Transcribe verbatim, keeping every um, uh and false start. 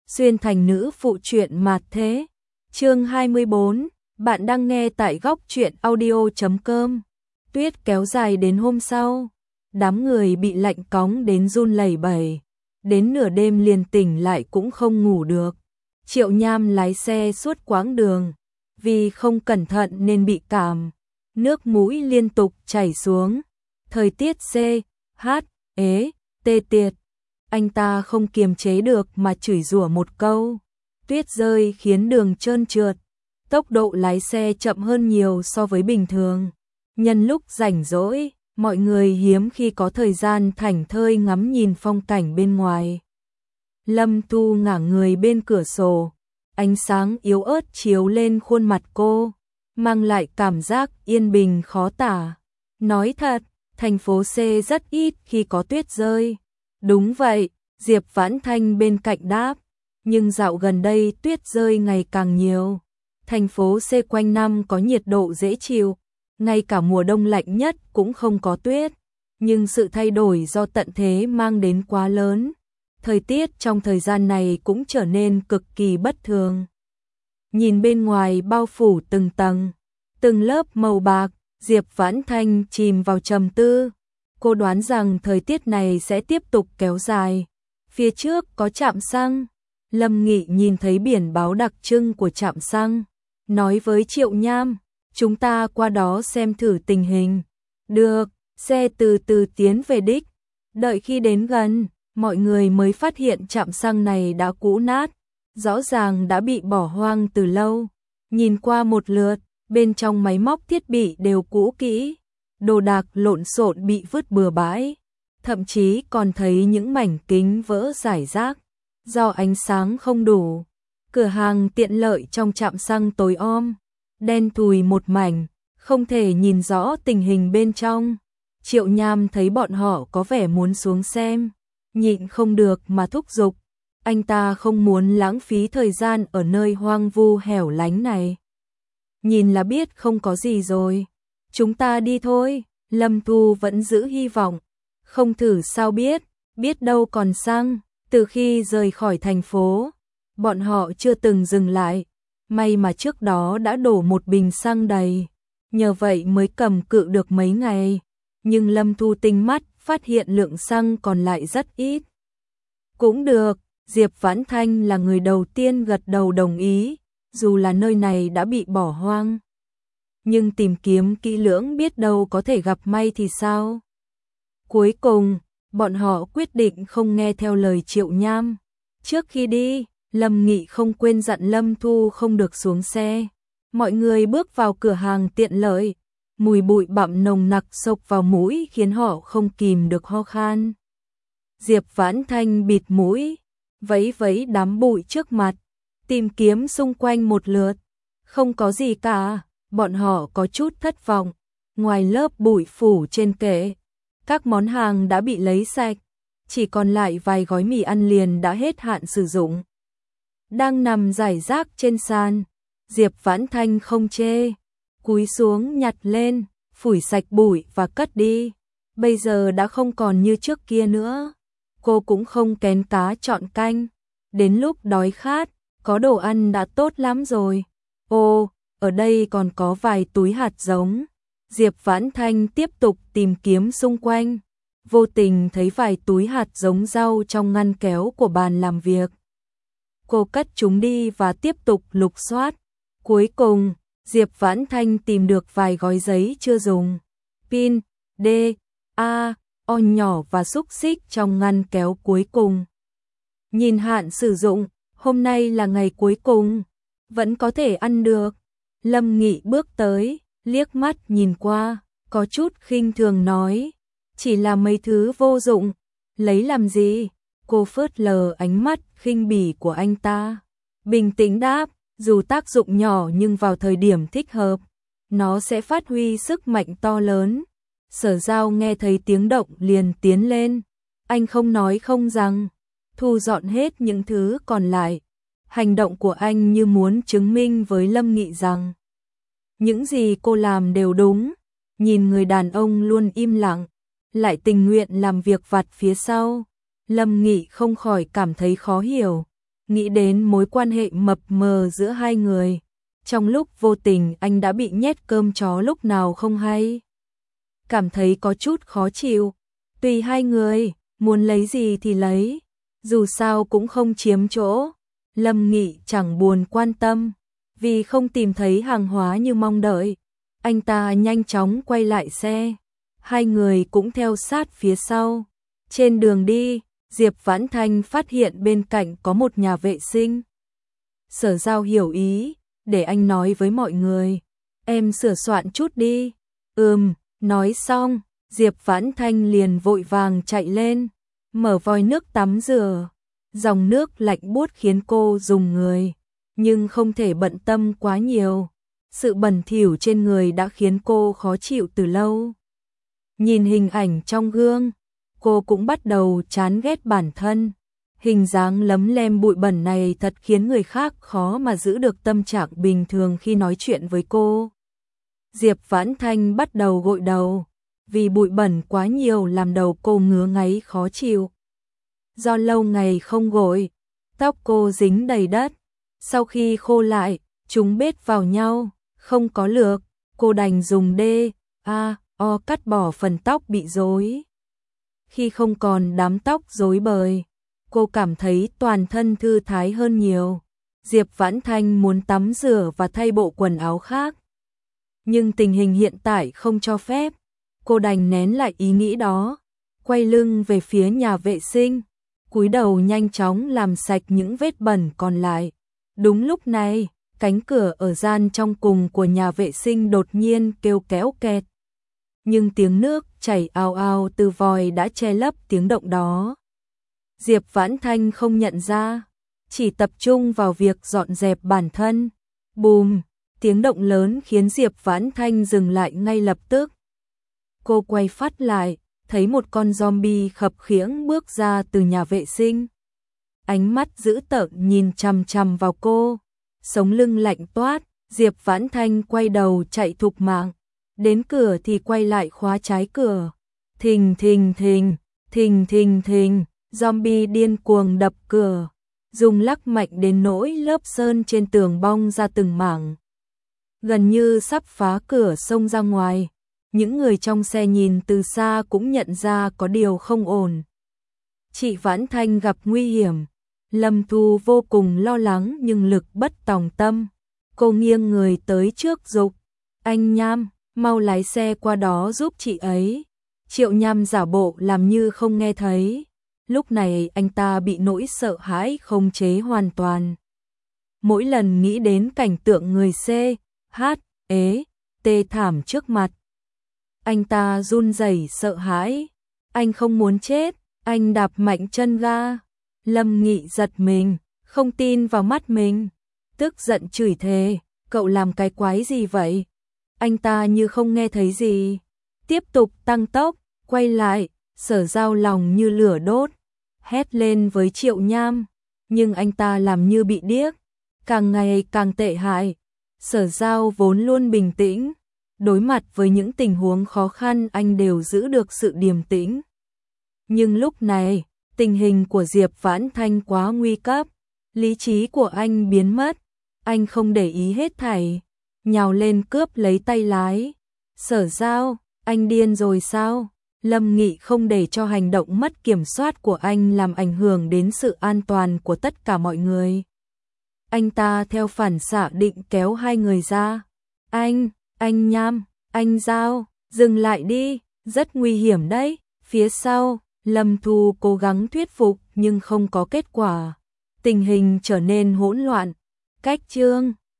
xuyên thành nữ phụ truyện mạt thế. Chương hai mươi bốn, bạn đang nghe tại góc truyện audio chấm com. Tuyết kéo dài đến hôm sau, đám người bị lạnh cóng đến run lẩy bẩy, đến nửa đêm liền tỉnh lại cũng không ngủ được. Triệu Nham lái xe suốt quãng đường, vì không cẩn thận nên bị cảm, nước mũi liên tục chảy xuống. Thời tiết C, H, ế, tê tiệt, anh ta không kiềm chế được mà chửi rủa một câu. Tuyết rơi khiến đường trơn trượt, tốc độ lái xe chậm hơn nhiều so với bình thường. Nhân lúc rảnh rỗi, mọi người hiếm khi có thời gian thảnh thơi ngắm nhìn phong cảnh bên ngoài. Lâm Thu ngả người bên cửa sổ, ánh sáng yếu ớt chiếu lên khuôn mặt cô, mang lại cảm giác yên bình khó tả. Nói thật, thành phố C rất ít khi có tuyết rơi. Đúng vậy, Diệp Vãn Thanh bên cạnh đáp, nhưng dạo gần đây tuyết rơi ngày càng nhiều. Thành phố C quanh năm có nhiệt độ dễ chịu, ngay cả mùa đông lạnh nhất cũng không có tuyết, nhưng sự thay đổi do tận thế mang đến quá lớn. Thời tiết trong thời gian này cũng trở nên cực kỳ bất thường. Nhìn bên ngoài bao phủ từng tầng, từng lớp màu bạc, Diệp Vãn Thanh chìm vào trầm tư. Cô đoán rằng thời tiết này sẽ tiếp tục kéo dài. Phía trước có trạm xăng. Lâm Nghị nhìn thấy biển báo đặc trưng của trạm xăng, nói với Triệu Nham, chúng ta qua đó xem thử tình hình. Được, xe từ từ tiến về đích. Đợi khi đến gần, mọi người mới phát hiện trạm xăng này đã cũ nát, rõ ràng đã bị bỏ hoang từ lâu. Nhìn qua một lượt, bên trong máy móc thiết bị đều cũ kỹ, đồ đạc lộn xộn bị vứt bừa bãi, thậm chí còn thấy những mảnh kính vỡ rải rác. Do ánh sáng không đủ, cửa hàng tiện lợi trong trạm xăng tối om, đen thùi một mảnh, không thể nhìn rõ tình hình bên trong. Triệu Nham thấy bọn họ có vẻ muốn xuống xem, nhịn không được mà thúc giục. Anh ta không muốn lãng phí thời gian ở nơi hoang vu hẻo lánh này. Nhìn là biết không có gì rồi. Chúng ta đi thôi. Lâm Thu vẫn giữ hy vọng. Không thử sao biết, biết đâu còn xăng. Từ khi rời khỏi thành phố, bọn họ chưa từng dừng lại. May mà trước đó đã đổ một bình xăng đầy, nhờ vậy mới cầm cự được mấy ngày. Nhưng Lâm Thu tinh mắt phát hiện lượng xăng còn lại rất ít. Cũng được, Diệp Vãn Thanh là người đầu tiên gật đầu đồng ý, dù là nơi này đã bị bỏ hoang. Nhưng tìm kiếm kỹ lưỡng biết đâu có thể gặp may thì sao? Cuối cùng, bọn họ quyết định không nghe theo lời Triệu Nham. Trước khi đi, Lâm Nghị không quên dặn Lâm Thu không được xuống xe. Mọi người bước vào cửa hàng tiện lợi, mùi bụi bặm nồng nặc xộc vào mũi khiến họ không kìm được ho khan. Diệp Vãn Thanh bịt mũi, vẫy vẫy đám bụi trước mặt, tìm kiếm xung quanh một lượt, không có gì cả. Bọn họ có chút thất vọng, ngoài lớp bụi phủ trên kệ, các món hàng đã bị lấy sạch, chỉ còn lại vài gói mì ăn liền đã hết hạn sử dụng. Đang nằm rải rác trên sàn, Diệp Vãn Thanh không chê, cúi xuống nhặt lên, phủi sạch bụi và cất đi. Bây giờ đã không còn như trước kia nữa. Cô cũng không kén cá chọn canh, đến lúc đói khát, có đồ ăn đã tốt lắm rồi. Ô, ở đây còn có vài túi hạt giống. Diệp Vãn Thanh tiếp tục tìm kiếm xung quanh, vô tình thấy vài túi hạt giống rau trong ngăn kéo của bàn làm việc. Cô cất chúng đi và tiếp tục lục soát. Cuối cùng, Diệp Vãn Thanh tìm được vài gói giấy chưa dùng, pin, D, A, O nhỏ và xúc xích trong ngăn kéo cuối cùng. Nhìn hạn sử dụng, hôm nay là ngày cuối cùng, vẫn có thể ăn được. Lâm Nghị bước tới, liếc mắt nhìn qua, có chút khinh thường nói, chỉ là mấy thứ vô dụng, lấy làm gì? Cô phớt lờ ánh mắt khinh bỉ của anh ta, bình tĩnh đáp, dù tác dụng nhỏ nhưng vào thời điểm thích hợp, nó sẽ phát huy sức mạnh to lớn. Sở Giao nghe thấy tiếng động liền tiến lên, anh không nói không rằng, thu dọn hết những thứ còn lại. Hành động của anh như muốn chứng minh với Lâm Nghị rằng những gì cô làm đều đúng. Nhìn người đàn ông luôn im lặng, lại tình nguyện làm việc vặt phía sau, Lâm Nghị không khỏi cảm thấy khó hiểu. nghĩ đến mối quan hệ mập mờ giữa hai người. Trong lúc vô tình anh đã bị nhét cơm chó lúc nào không hay. Cảm thấy có chút khó chịu. Tùy hai người, muốn lấy gì thì lấy. Dù sao cũng không chiếm chỗ. Lâm Nghị chẳng buồn quan tâm. Vì không tìm thấy hàng hóa như mong đợi. Anh ta nhanh chóng quay lại xe. Hai người cũng theo sát phía sau. Trên đường đi, Diệp Vãn Thanh phát hiện bên cạnh có một nhà vệ sinh. Sở Giao hiểu ý, để anh nói với mọi người. Em sửa soạn chút đi. Ừm, nói xong, Diệp Vãn Thanh liền vội vàng chạy lên, mở vòi nước tắm rửa. Dòng nước lạnh buốt khiến cô rùng người, nhưng không thể bận tâm quá nhiều. Sự bẩn thỉu trên người đã khiến cô khó chịu từ lâu. Nhìn hình ảnh trong gương, cô cũng bắt đầu chán ghét bản thân. Hình dáng lấm lem bụi bẩn này thật khiến người khác khó mà giữ được tâm trạng bình thường khi nói chuyện với cô. Diệp Vãn Thanh bắt đầu gội đầu, vì bụi bẩn quá nhiều làm đầu cô ngứa ngáy khó chịu. Do lâu ngày không gội, tóc cô dính đầy đất. Sau khi khô lại, chúng bết vào nhau, không có lược, cô đành dùng đê, a, o cắt bỏ phần tóc bị rối. Khi không còn đám tóc rối bời, cô cảm thấy toàn thân thư thái hơn nhiều. Diệp Vãn Thanh muốn tắm rửa và thay bộ quần áo khác. Nhưng tình hình hiện tại không cho phép. Cô đành nén lại ý nghĩ đó, quay lưng về phía nhà vệ sinh, cúi đầu nhanh chóng làm sạch những vết bẩn còn lại. Đúng lúc này, cánh cửa ở gian trong cùng của nhà vệ sinh đột nhiên kêu kéo kẹt. Nhưng tiếng nước chảy ào ào từ vòi đã che lấp tiếng động đó. Diệp Vãn Thanh không nhận ra, chỉ tập trung vào việc dọn dẹp bản thân. Bùm, tiếng động lớn khiến Diệp Vãn Thanh dừng lại ngay lập tức. Cô quay phát lại, thấy một con zombie khập khiễng bước ra từ nhà vệ sinh. Ánh mắt dữ tợn nhìn chằm chằm vào cô, sống lưng lạnh toát. Diệp Vãn Thanh quay đầu chạy thục mạng, đến cửa thì quay lại khóa trái cửa. Thình thình thình, thình thình thình, zombie điên cuồng đập cửa, dùng lắc mạnh đến nỗi lớp sơn trên tường bong ra từng mảng, gần như sắp phá cửa xông ra ngoài. Những người trong xe nhìn từ xa cũng nhận ra có điều không ổn. Chị Vãn Thanh gặp nguy hiểm. Lâm Thu vô cùng lo lắng nhưng lực bất tòng tâm. Cô nghiêng người tới trước dục. Anh Nham, mau lái xe qua đó giúp chị ấy. Triệu Nham giả bộ làm như không nghe thấy. Lúc này anh ta bị nỗi sợ hãi khống chế hoàn toàn. Mỗi lần nghĩ đến cảnh tượng người C, H, ế, tê thảm trước mặt, anh ta run rẩy sợ hãi. Anh không muốn chết, anh đạp mạnh chân ga. Lâm Nghị giật mình, không tin vào mắt mình, tức giận chửi thề, cậu làm cái quái gì vậy? Anh ta như không nghe thấy gì, tiếp tục tăng tốc, quay lại. Sở Giao lòng như lửa đốt, hét lên với Triệu Nham, nhưng anh ta làm như bị điếc, càng ngày càng tệ hại. Sở Giao vốn luôn bình tĩnh, đối mặt với những tình huống khó khăn anh đều giữ được sự điềm tĩnh. Nhưng lúc này, tình hình của Diệp Vãn Thanh quá nguy cấp, lý trí của anh biến mất, anh không để ý hết thảy, nhào lên cướp lấy tay lái. Sở Giao, anh điên rồi sao? Lâm Nghị không để cho hành động mất kiểm soát của anh làm ảnh hưởng đến sự an toàn của tất cả mọi người. Anh ta theo phản xạ định kéo hai người ra. Anh, anh Nham, anh Giao, dừng lại đi, rất nguy hiểm đấy. Phía sau, Lâm Thu cố gắng thuyết phục nhưng không có kết quả. Tình hình trở nên hỗn loạn. Cách chương